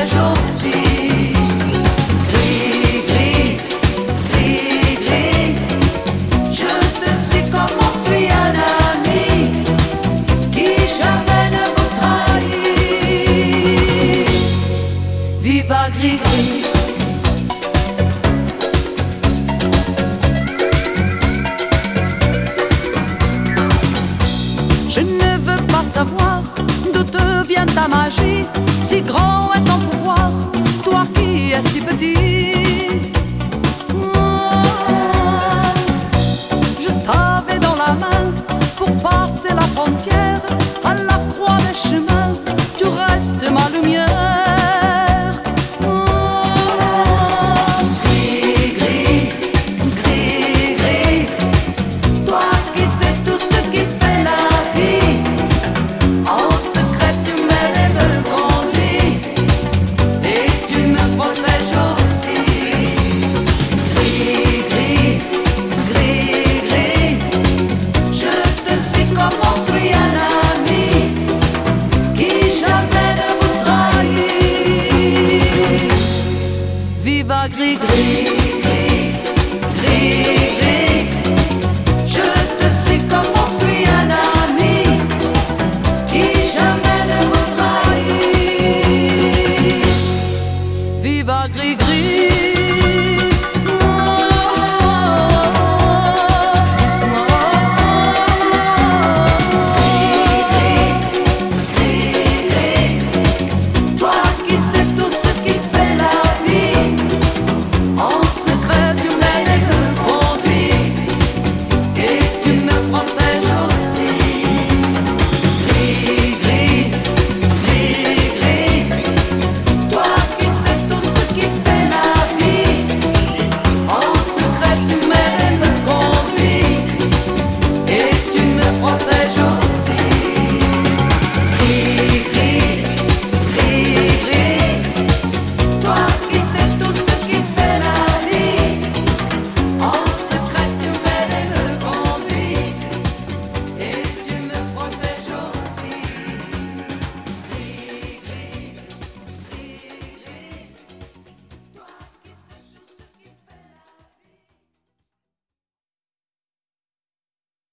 protège aussi. Gris, gris, gris, gris, je te suis comme on suit un ami qui jamais ne vous trahit. Viva gris, gris. Je ne veux pas savoir d'où te vient ta magie. Si grand est ton pouvoir, toi qui es si petit. Je t'avais dans la main pour passer la frontière. À la croix des chemins, tu restes ma lumière. Gris, gris, gris, gris, toi qui sais tout ce qui fait la vie. En secret tu m'aides et me conduis, et tu me protèges aussi. Gris, gris, gris, gris, je te suis comme on suit un ami qui jamais ne vous trahit. Viva gris, gris.